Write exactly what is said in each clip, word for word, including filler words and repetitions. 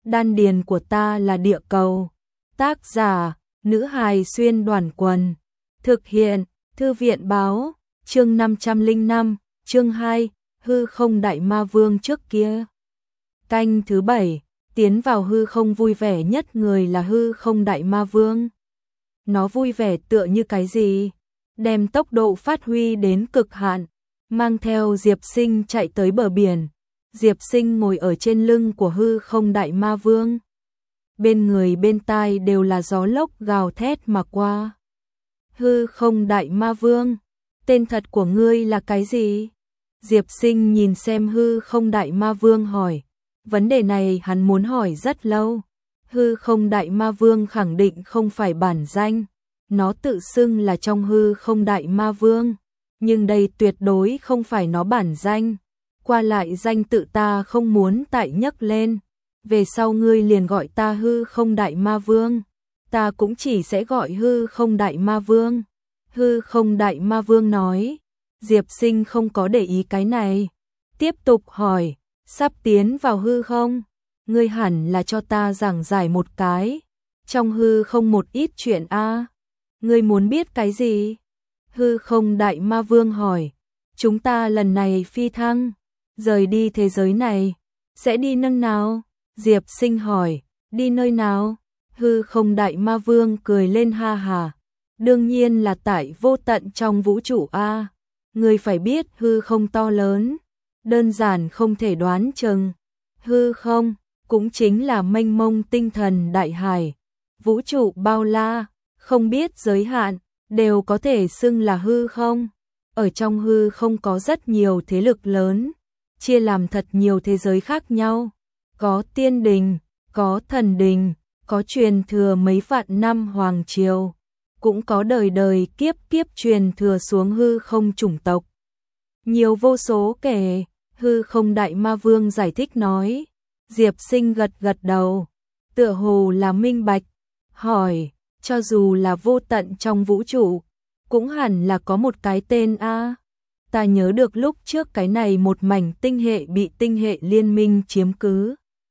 đan điền của ta là địa cầu. Tác giả, nữ hài xuyên đoàn quần. Thực hiện, thư viện báo, chương năm trăm lẻ năm, chương hai, hư không đại ma vương trước kia. Canh thứ bảy, tiến vào hư không vui vẻ nhất người là hư không đại ma vương. Nó vui vẻ tựa như cái gì? Đem tốc độ phát huy đến cực hạn, mang theo Diệp Sinh chạy tới bờ biển. Diệp Sinh ngồi ở trên lưng của hư không đại ma vương. Bên người bên tai đều là gió lốc gào thét mà qua. Hư không đại ma vương, tên thật của ngươi là cái gì? Diệp Sinh nhìn xem hư không đại ma vương hỏi. Vấn đề này hắn muốn hỏi rất lâu. Hư không đại ma vương khẳng định không phải bản danh. Nó tự xưng là trong hư không đại ma vương. Nhưng đây tuyệt đối không phải nó bản danh. Qua lại danh tự ta không muốn tại nhắc lên. Về sau ngươi liền gọi ta hư không đại ma vương. Ta cũng chỉ sẽ gọi hư không đại ma vương. Hư không đại ma vương nói. Diệp Sinh không có để ý cái này. Tiếp tục hỏi. Sắp tiến vào hư không? Ngươi hẳn là cho ta giảng giải một cái. Trong hư không một ít chuyện a. Ngươi muốn biết cái gì? Hư không đại ma vương hỏi. Chúng ta lần này phi thăng, rời đi thế giới này, sẽ đi nơi nào? Diệp Sinh hỏi. Đi nơi nào? Hư không đại ma vương cười lên ha hà. Đương nhiên là tại vô tận trong vũ trụ a. Ngươi phải biết hư không to lớn, đơn giản không thể đoán chừng. Hư không cũng chính là mênh mông tinh thần đại hải, vũ trụ bao la, không biết giới hạn, đều có thể xưng là hư không. Ở trong hư không có rất nhiều thế lực lớn, chia làm thật nhiều thế giới khác nhau. Có tiên đình, có thần đình, có truyền thừa mấy vạn năm hoàng triều, cũng có đời đời kiếp kiếp truyền thừa xuống hư không chủng tộc. Nhiều vô số kể. Hư không đại ma vương giải thích nói. Diệp Sinh gật gật đầu, tựa hồ là minh bạch, hỏi, cho dù là vô tận trong vũ trụ, cũng hẳn là có một cái tên a. Ta nhớ được lúc trước cái này một mảnh tinh hệ bị tinh hệ liên minh chiếm cứ.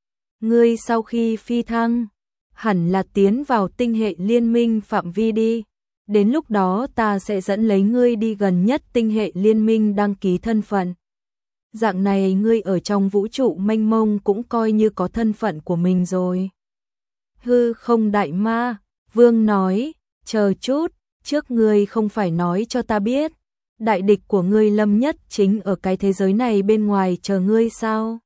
Ngươi sau khi phi thăng, hẳn là tiến vào tinh hệ liên minh phạm vi đi. Đến lúc đó ta sẽ dẫn lấy ngươi đi gần nhất tinh hệ liên minh đăng ký thân phận. Dạng này ngươi ở trong vũ trụ mênh mông cũng coi như có thân phận của mình rồi. Hư không đại ma vương nói, chờ chút, trước ngươi không phải nói cho ta biết, đại địch của ngươi Lâm Nhất chính ở cái thế giới này bên ngoài chờ ngươi sao?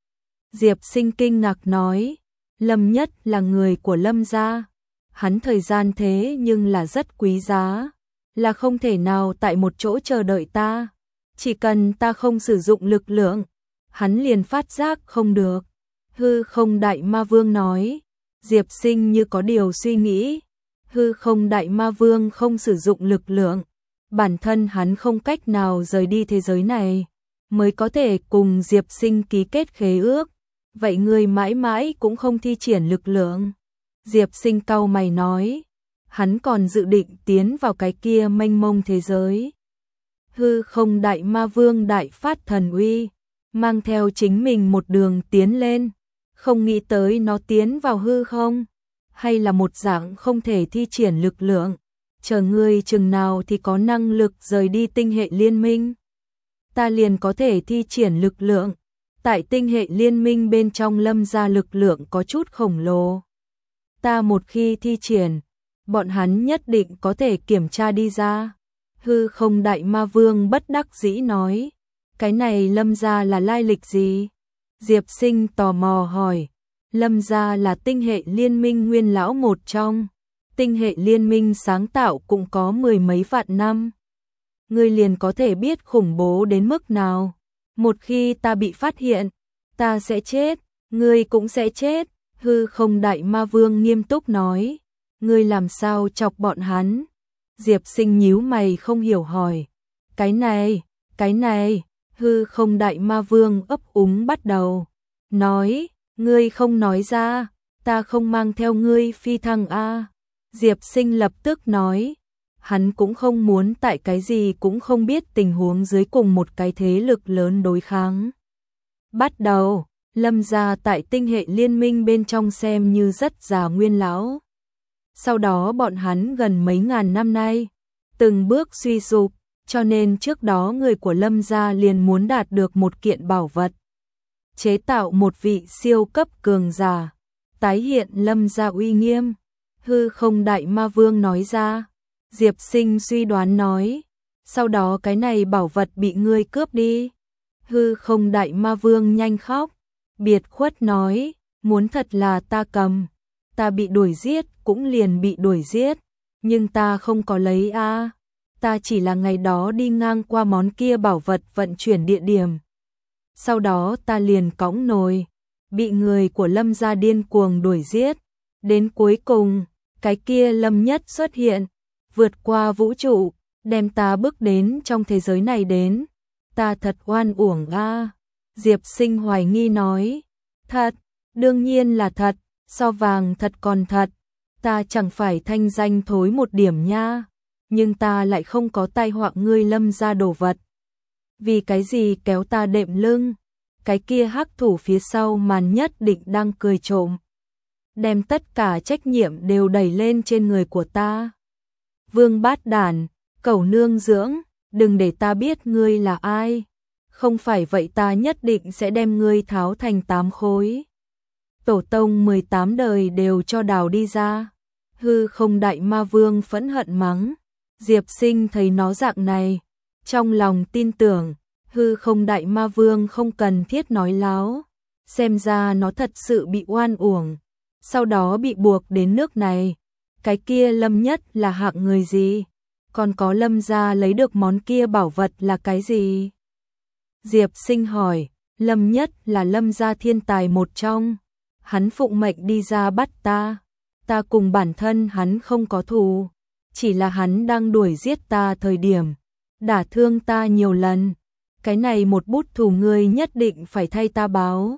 Diệp Sinh kinh ngạc nói, Lâm Nhất là người của Lâm gia, hắn thời gian thế nhưng là rất quý giá, là không thể nào tại một chỗ chờ đợi ta. Chỉ cần ta không sử dụng lực lượng, hắn liền phát giác không được. Hư không đại ma vương nói. Diệp Sinh như có điều suy nghĩ. Hư không đại ma vương không sử dụng lực lượng, bản thân hắn không cách nào rời đi thế giới này, mới có thể cùng Diệp Sinh ký kết khế ước. Vậy ngươi mãi mãi cũng không thi triển lực lượng. Diệp Sinh cau mày nói. Hắn còn dự định tiến vào cái kia mênh mông thế giới. Hư không đại ma vương đại phát thần uy, mang theo chính mình một đường tiến lên, không nghĩ tới nó tiến vào hư không, hay là một dạng không thể thi triển lực lượng, chờ ngươi chừng nào thì có năng lực rời đi tinh hệ liên minh. Ta liền có thể thi triển lực lượng, tại tinh hệ liên minh bên trong Lâm gia lực lượng có chút khổng lồ. Ta một khi thi triển, bọn hắn nhất định có thể kiểm tra đi ra. Hư không đại ma vương bất đắc dĩ nói. Cái này Lâm gia là lai lịch gì? Diệp Sinh tò mò hỏi. Lâm gia là tinh hệ liên minh nguyên lão một trong. Tinh hệ liên minh sáng tạo cũng có mười mấy vạn năm. Ngươi liền có thể biết khủng bố đến mức nào. Một khi ta bị phát hiện, ta sẽ chết, ngươi cũng sẽ chết. Hư không đại ma vương nghiêm túc nói. Ngươi làm sao chọc bọn hắn? Diệp Sinh nhíu mày không hiểu hỏi. Cái này, cái này, hư không đại ma vương ấp úng bắt đầu. Nói, ngươi không nói ra, ta không mang theo ngươi phi thăng a. Diệp Sinh lập tức nói. Hắn cũng không muốn tại cái gì cũng không biết tình huống dưới cùng một cái thế lực lớn đối kháng. Bắt đầu, Lâm gia tại tinh hệ liên minh bên trong xem như rất già nguyên lão. Sau đó bọn hắn gần mấy ngàn năm nay, từng bước suy sụp, cho nên trước đó người của Lâm gia liền muốn đạt được một kiện bảo vật. Chế tạo một vị siêu cấp cường giả, tái hiện Lâm gia uy nghiêm. Hư không đại ma vương nói ra. Diệp Sinh suy đoán nói, sau đó cái này bảo vật bị ngươi cướp đi. Hư không đại ma vương nhanh khóc, biệt khuất nói, muốn thật là ta cầm, ta bị đuổi giết cũng liền bị đuổi giết, nhưng ta không có lấy a, ta chỉ là ngày đó đi ngang qua món kia bảo vật vận chuyển địa điểm. Sau đó ta liền cõng nồi, bị người của Lâm gia điên cuồng đuổi giết, đến cuối cùng, cái kia Lâm Nhất xuất hiện, vượt qua vũ trụ, đem ta bước đến trong thế giới này đến. Ta thật oan uổng a. Diệp Sinh hoài nghi nói, thật, đương nhiên là thật, so vàng thật còn thật, ta chẳng phải thanh danh thối một điểm nha, nhưng ta lại không có tai họa ngươi Lâm gia đồ vật. Vì cái gì kéo ta đệm lưng, cái kia hắc thủ phía sau màn nhất định đang cười trộm, đem tất cả trách nhiệm đều đẩy lên trên người của ta. Vương bát đản, cẩu nương dưỡng, đừng để ta biết ngươi là ai, không phải vậy ta nhất định sẽ đem ngươi tháo thành tám khối. Tổ tông mười tám đời đều cho đào đi ra. Hư không đại ma vương phẫn hận mắng. Diệp Sinh thấy nó dạng này, trong lòng tin tưởng, hư không đại ma vương không cần thiết nói láo, xem ra nó thật sự bị oan uổng, sau đó bị buộc đến nước này. Cái kia Lâm Nhất là hạng người gì? Còn có Lâm gia lấy được món kia bảo vật là cái gì? Diệp Sinh hỏi, Lâm Nhất là Lâm gia thiên tài một trong, hắn phụng mệnh đi ra bắt ta, ta cùng bản thân hắn không có thù, chỉ là hắn đang đuổi giết ta thời điểm, đả thương ta nhiều lần, cái này một bút thù ngươi nhất định phải thay ta báo.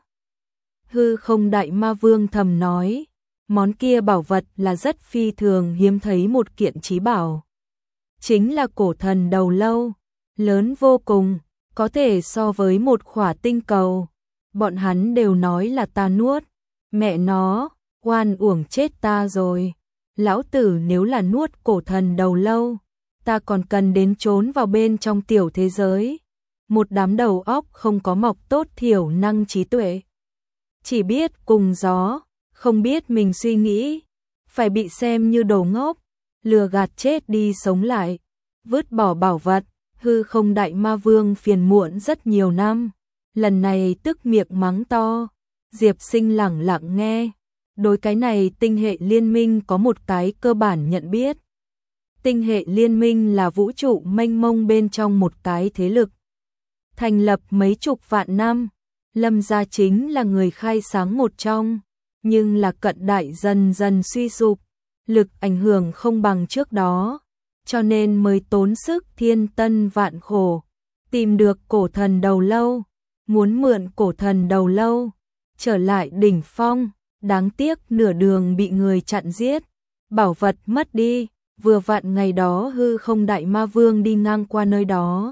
Hư không đại ma vương thầm nói, món kia bảo vật là rất phi thường hiếm thấy một kiện chí bảo. Chính là cổ thần đầu lâu, lớn vô cùng, có thể so với một khỏa tinh cầu. Bọn hắn đều nói là ta nuốt, mẹ nó, oan uổng chết ta rồi. Lão tử nếu là nuốt cổ thần đầu lâu, ta còn cần đến trốn vào bên trong tiểu thế giới. Một đám đầu óc không có mọc tốt thiểu năng trí tuệ, chỉ biết cùng gió, không biết mình suy nghĩ, phải bị xem như đồ ngốc, lừa gạt chết đi sống lại, vứt bỏ bảo vật. Hư không đại ma vương phiền muộn rất nhiều năm, lần này tức miệng mắng to. Diệp Sinh lẳng lặng nghe, đối cái này tinh hệ liên minh có một cái cơ bản nhận biết. Tinh hệ liên minh là vũ trụ mênh mông bên trong một cái thế lực, thành lập mấy chục vạn năm, Lâm gia chính là người khai sáng một trong, nhưng là cận đại dần dần suy sụp, lực ảnh hưởng không bằng trước đó, cho nên mới tốn sức thiên tân vạn khổ, tìm được cổ thần đầu lâu, muốn mượn cổ thần đầu lâu, trở lại đỉnh phong, đáng tiếc nửa đường bị người chặn giết, bảo vật mất đi, vừa vặn ngày đó hư không đại ma vương đi ngang qua nơi đó.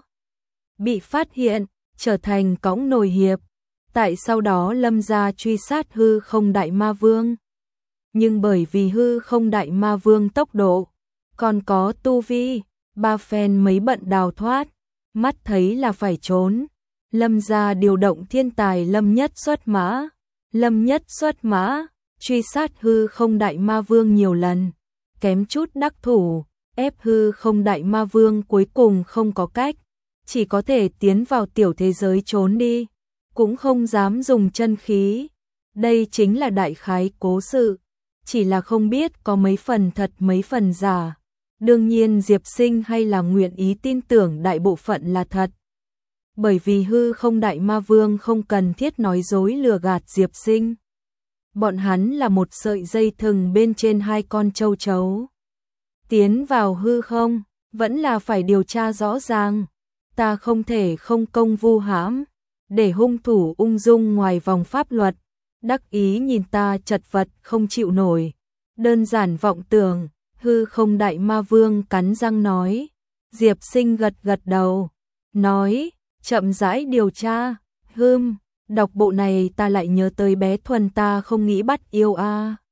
Bị phát hiện, trở thành cõng nồi hiệp, tại sau đó Lâm gia truy sát hư không đại ma vương. Nhưng bởi vì hư không đại ma vương tốc độ, còn có tu vi, ba phen mấy bận đào thoát, mắt thấy là phải trốn. Lâm gia điều động thiên tài Lâm Nhất xuất mã, Lâm Nhất xuất mã, truy sát hư không đại ma vương nhiều lần, kém chút đắc thủ, ép hư không đại ma vương cuối cùng không có cách, chỉ có thể tiến vào tiểu thế giới trốn đi, cũng không dám dùng chân khí. Đây chính là đại khái cố sự, chỉ là không biết có mấy phần thật mấy phần giả. Đương nhiên Diệp Sinh hay là nguyện ý tin tưởng đại bộ phận là thật. Bởi vì hư không đại ma vương không cần thiết nói dối lừa gạt Diệp Sinh. Bọn hắn là một sợi dây thừng bên trên hai con châu chấu. Tiến vào hư không, vẫn là phải điều tra rõ ràng. Ta không thể không công vu hãm, để hung thủ ung dung ngoài vòng pháp luật, đắc ý nhìn ta chật vật không chịu nổi. Đơn giản vọng tưởng, hư không đại ma vương cắn răng nói. Diệp Sinh gật gật đầu, nói, chậm rãi điều tra, hưm, Đọc bộ này ta lại nhớ tới bé Thuần, ta không nghĩ bắt yêu a.